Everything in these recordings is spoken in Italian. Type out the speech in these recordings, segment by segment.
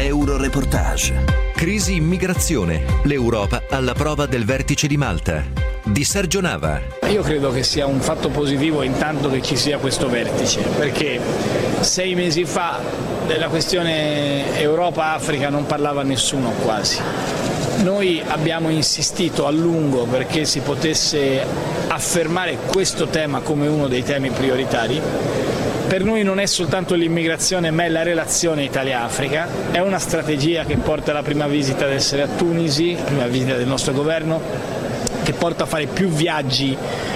Euroreportage. Crisi immigrazione. L'Europa alla prova del vertice di Malta. Di Sergio Nava. Io credo che sia un fatto positivo intanto che ci sia questo vertice, perché 6 mesi fa della questione Europa-Africa non parlava nessuno quasi. Noi abbiamo insistito a lungo perché si potesse affermare questo tema come uno dei temi prioritari. Per noi non è soltanto l'immigrazione, ma è la relazione Italia-Africa. È una strategia che porta alla prima visita ad essere a Tunisi, la prima visita del nostro governo, che porta a fare più viaggi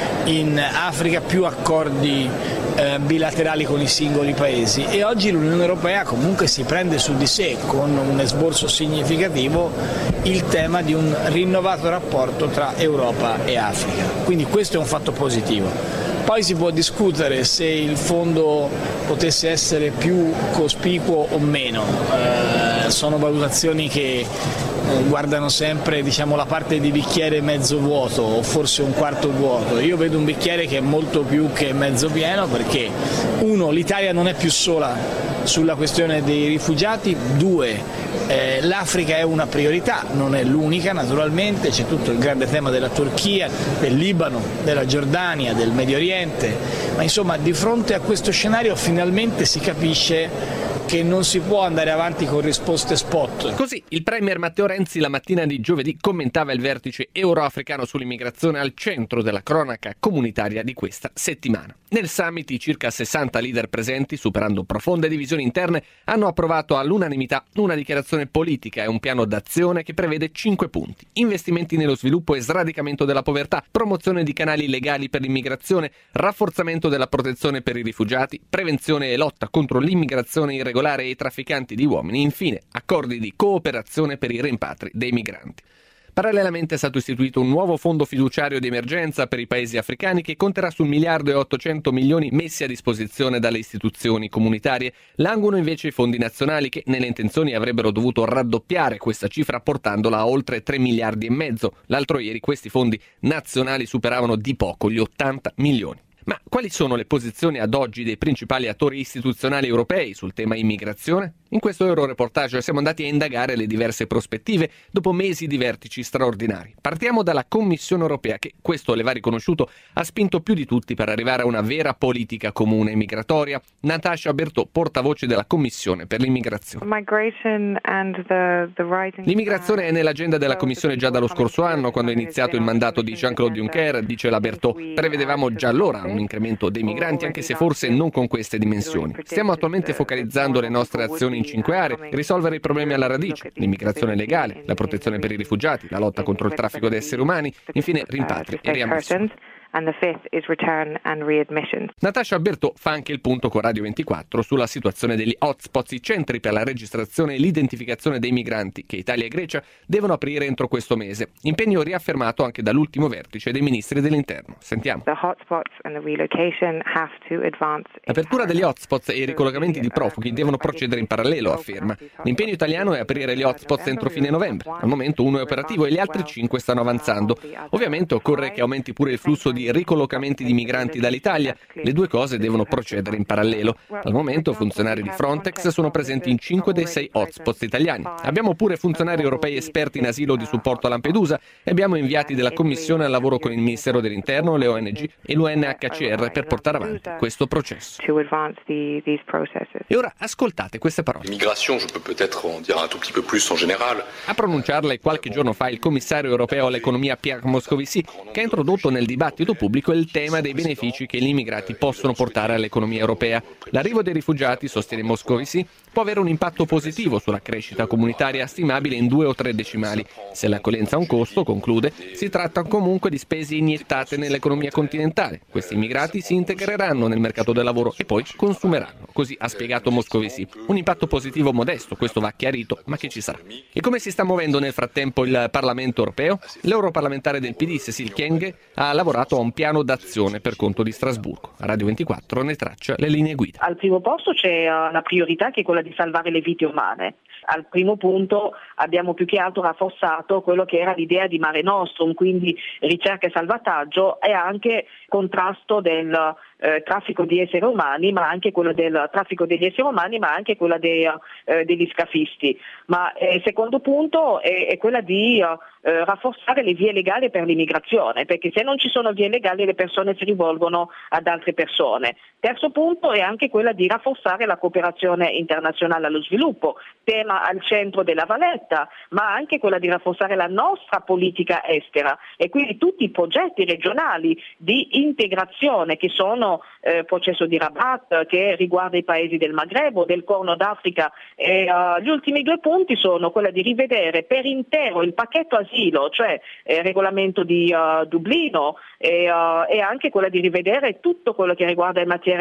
in Africa, più accordi bilaterali con i singoli paesi, e oggi l'Unione Europea comunque si prende su di sé con un esborso significativo il tema di un rinnovato rapporto tra Europa e Africa. Quindi questo è un fatto positivo. Poi si può discutere se il fondo potesse essere più cospicuo o meno, sono valutazioni che guardano sempre, la parte di bicchiere mezzo vuoto o forse un quarto vuoto. Io vedo un bicchiere che è molto più che mezzo pieno, perché uno, l'Italia non è più sola sulla questione dei rifugiati, due, l'Africa è una priorità, non è l'unica naturalmente, c'è tutto il grande tema della Turchia, del Libano, della Giordania, del Medio Oriente, ma insomma di fronte a questo scenario finalmente si capisce che non si può andare avanti con risposte spot. Così il premier Matteo Renzi la mattina di giovedì commentava il vertice euroafricano sull'immigrazione al centro della cronaca comunitaria di questa settimana. Nel summit i circa 60 leader presenti, superando profonde divisioni interne, hanno approvato all'unanimità una dichiarazione politica e un piano d'azione che prevede 5 punti: investimenti nello sviluppo e sradicamento della povertà, promozione di canali legali per l'immigrazione, rafforzamento della protezione per i rifugiati, prevenzione e lotta contro l'immigrazione irregolare e i trafficanti di uomini, infine accordi di cooperazione per i rimpatri dei migranti. Parallelamente è stato istituito un nuovo fondo fiduciario di emergenza per i paesi africani che conterà su 1.800 milioni messi a disposizione dalle istituzioni comunitarie. Languono invece i fondi nazionali che nelle intenzioni avrebbero dovuto raddoppiare questa cifra portandola a oltre 3 miliardi e mezzo. L'altro ieri questi fondi nazionali superavano di poco gli 80 milioni. Ma quali sono le posizioni ad oggi dei principali attori istituzionali europei sul tema immigrazione? In questo Euroreportage siamo andati a indagare le diverse prospettive dopo mesi di vertici straordinari. Partiamo dalla Commissione europea che, questo le va riconosciuto, ha spinto più di tutti per arrivare a una vera politica comune migratoria. Natasha Berthaud, portavoce della Commissione per l'immigrazione. L'immigrazione è nell'agenda della Commissione già dallo scorso anno, quando è iniziato il mandato di Jean-Claude Juncker, dice la Berthaud. Prevedevamo già allora un incremento dei migranti, anche se forse non con queste dimensioni. Stiamo attualmente focalizzando le nostre azioni in 5 aree: risolvere i problemi alla radice, l'immigrazione legale, la protezione per i rifugiati, la lotta contro il traffico di esseri umani, infine rimpatri e riammissioni. And the fifth is return and readmission. Natasha Berthaud fa anche il punto con Radio 24 sulla situazione degli hotspots, i centri per la registrazione e l'identificazione dei migranti che Italia e Grecia devono aprire entro questo mese. Impegno riaffermato anche dall'ultimo vertice dei ministri dell'interno. Sentiamo. L'apertura degli hotspots e i ricollocamenti di profughi devono procedere in parallelo, afferma. L'impegno italiano è aprire gli hotspots entro fine novembre. Al momento uno è operativo e gli altri 5 stanno avanzando. Ovviamente occorre che aumenti pure il flusso di ricollocamenti di migranti dall'Italia. Le due cose devono procedere in parallelo. Al momento funzionari di Frontex sono presenti in 5 dei 6 hotspots italiani. Abbiamo pure funzionari europei esperti in asilo di supporto a Lampedusa e abbiamo inviati della Commissione al lavoro con il Ministero dell'Interno, le ONG e l'UNHCR per portare avanti questo processo. E ora ascoltate queste parole. A pronunciarle qualche giorno fa il commissario europeo all'economia Pierre Moscovici, che ha introdotto nel dibattito pubblico il tema dei benefici che gli immigrati possono portare all'economia europea. L'arrivo dei rifugiati, sostiene Moscovici, può avere un impatto positivo sulla crescita comunitaria stimabile in 2 o 3 decimali. Se l'accoglienza ha un costo, conclude, si tratta comunque di spese iniettate nell'economia continentale. Questi immigrati si integreranno nel mercato del lavoro e poi consumeranno. Così ha spiegato Moscovici. Un impatto positivo modesto, questo va chiarito, ma che ci sarà. E come si sta muovendo nel frattempo il Parlamento europeo? L'europarlamentare del PD, Cécile Kyenge, ha lavorato a un piano d'azione per conto di Strasburgo. A Radio 24 ne traccia le linee guida. Al primo posto c'è la priorità che è quella di salvare le vite umane. Al primo punto abbiamo più che altro rafforzato quello che era l'idea di Mare Nostrum, quindi ricerca e salvataggio e anche contrasto del traffico di esseri umani, ma anche quello del traffico degli esseri umani, ma anche quella degli scafisti. Ma il secondo punto è quella di rafforzare le vie legali per l'immigrazione, perché se non ci sono vie legali le persone si rivolgono ad altre persone. Terzo punto è anche quella di rafforzare la cooperazione internazionale allo sviluppo, tema al centro della Valletta, ma anche quella di rafforzare la nostra politica estera e quindi tutti i progetti regionali di integrazione che sono processo di Rabat che riguarda i paesi del Maghreb o del Corno d'Africa. Gli ultimi due punti sono quella di rivedere per intero il pacchetto asilo, cioè il regolamento di Dublino e anche quella di rivedere tutto quello che riguarda in materia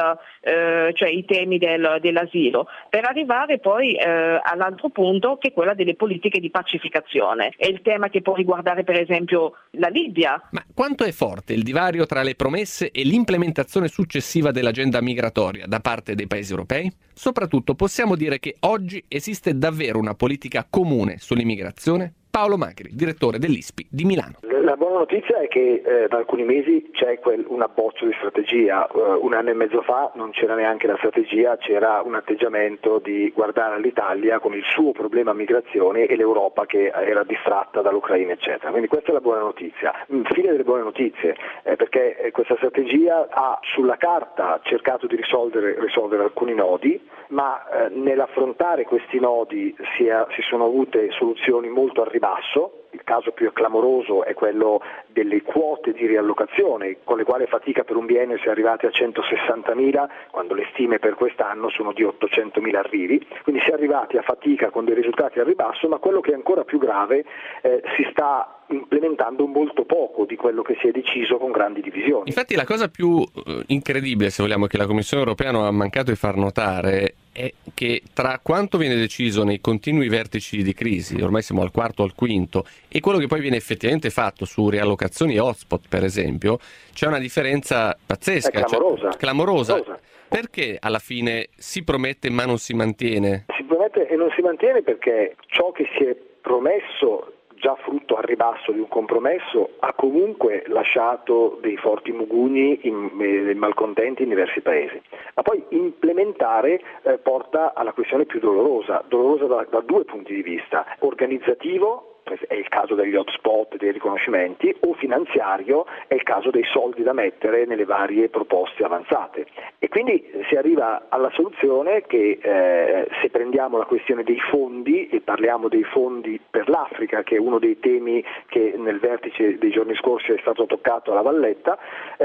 cioè i temi dell'asilo, per arrivare poi all'altro punto che è quella delle politiche di pacificazione. È il tema che può riguardare per esempio la Libia. Ma quanto è forte il divario tra le promesse e l'implementazione successiva dell'agenda migratoria da parte dei paesi europei? Soprattutto possiamo dire che oggi esiste davvero una politica comune sull'immigrazione? Paolo Magri, direttore dell'ISPI di Milano. La buona notizia è che da alcuni mesi c'è un abbozzo di strategia. Un anno e mezzo fa non c'era neanche la strategia, c'era un atteggiamento di guardare all'Italia con il suo problema migrazione e l'Europa che era distratta dall'Ucraina eccetera. Quindi questa è la buona notizia. Fine delle buone notizie, perché questa strategia ha sulla carta cercato di risolvere alcuni nodi, ma nell'affrontare questi nodi si sono avute soluzioni molto al ribasso. Il caso più clamoroso è quello delle quote di riallocazione, con le quali fatica per un biennio si è arrivati a 160.000, quando le stime per quest'anno sono di 800.000 arrivi, quindi si è arrivati a fatica con dei risultati al ribasso, ma quello che è ancora più grave si sta implementando molto poco di quello che si è deciso con grandi divisioni. Infatti la cosa più incredibile, se vogliamo, che la Commissione europea non ha mancato di far notare è che tra quanto viene deciso nei continui vertici di crisi, ormai siamo al quarto o al quinto, e quello che poi viene effettivamente fatto su riallocazioni e hotspot per esempio, c'è una differenza pazzesca, clamorosa. Perché alla fine si promette ma non si mantiene? Si promette e non si mantiene perché ciò che si è promesso, già frutto al ribasso di un compromesso, ha comunque lasciato dei forti mugugni dei malcontenti in diversi paesi. Ma poi implementare porta alla questione più dolorosa da due punti di vista: organizzativo, è il caso degli hotspot, dei riconoscimenti, o finanziario, è il caso dei soldi da mettere nelle varie proposte avanzate. E quindi si arriva alla soluzione che se prendiamo la questione dei fondi e parliamo dei fondi per l'Africa, che è uno dei temi che nel vertice dei giorni scorsi è stato toccato alla Valletta,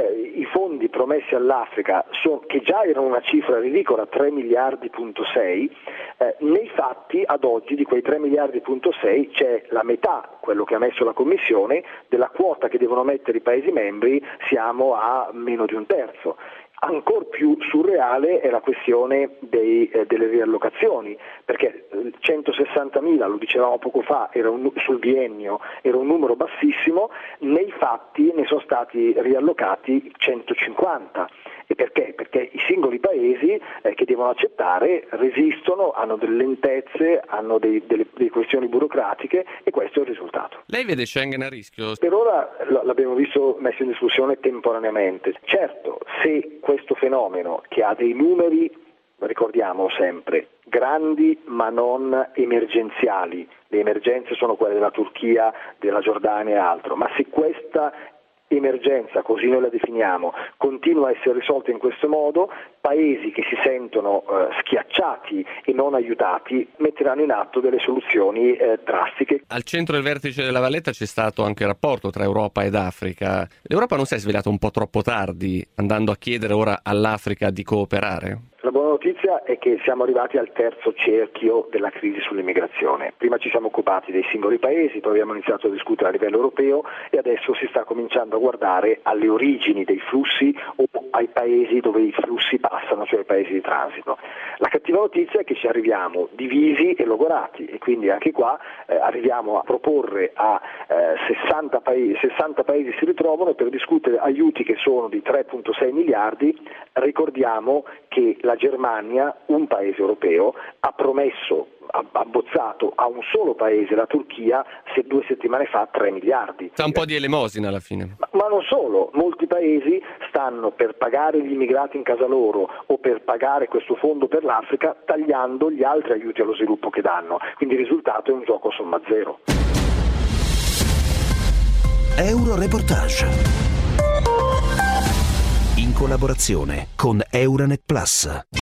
i fondi promessi all'Africa che già erano una cifra ridicola, 3 miliardi,6, nei fatti ad oggi di quei 3 miliardi,6 c'è la metà, quello che ha messo la Commissione, della quota che devono mettere i Paesi membri, siamo a meno di un terzo. Ancor più surreale è la questione delle riallocazioni, perché 160.000, lo dicevamo poco fa, sul biennio era un numero bassissimo, nei fatti ne sono stati riallocati 150. E perché? Perché i singoli paesi che devono accettare resistono, hanno delle lentezze, hanno delle questioni burocratiche, e questo è il risultato. Lei vede Schengen a rischio? Per ora l'abbiamo visto messo in discussione temporaneamente. Certo, se questo fenomeno, che ha dei numeri, ricordiamolo sempre, grandi ma non emergenziali, le emergenze sono quelle della Turchia, della Giordania e altro, ma se questa emergenza, così noi la definiamo, continua a essere risolta in questo modo, paesi che si sentono schiacciati e non aiutati metteranno in atto delle soluzioni drastiche. Al centro del vertice della Valletta c'è stato anche il rapporto tra Europa ed Africa. L'Europa non si è svegliata un po' troppo tardi, andando a chiedere ora all'Africa di cooperare? La buona notizia è che siamo arrivati al terzo cerchio della crisi sull'immigrazione. Prima ci siamo occupati dei singoli paesi, poi abbiamo iniziato a discutere a livello europeo e adesso si sta cominciando a guardare alle origini dei flussi o ai paesi dove i flussi passano, cioè ai paesi di transito. La cattiva notizia è che ci arriviamo divisi e logorati, e quindi anche qua arriviamo a proporre a 60 paesi si ritrovano per discutere aiuti che sono di 3,6 miliardi. Ricordiamo che la Germania, un paese europeo, ha promesso abbozzato a un solo paese, la Turchia, 2 settimane fa 3 miliardi. Fa un po' di elemosina alla fine. Ma non solo, molti paesi stanno per pagare gli immigrati in casa loro o per pagare questo fondo per l'Africa tagliando gli altri aiuti allo sviluppo che danno, quindi il risultato è un gioco a somma zero. Euroreportage, in collaborazione con Euranet Plus.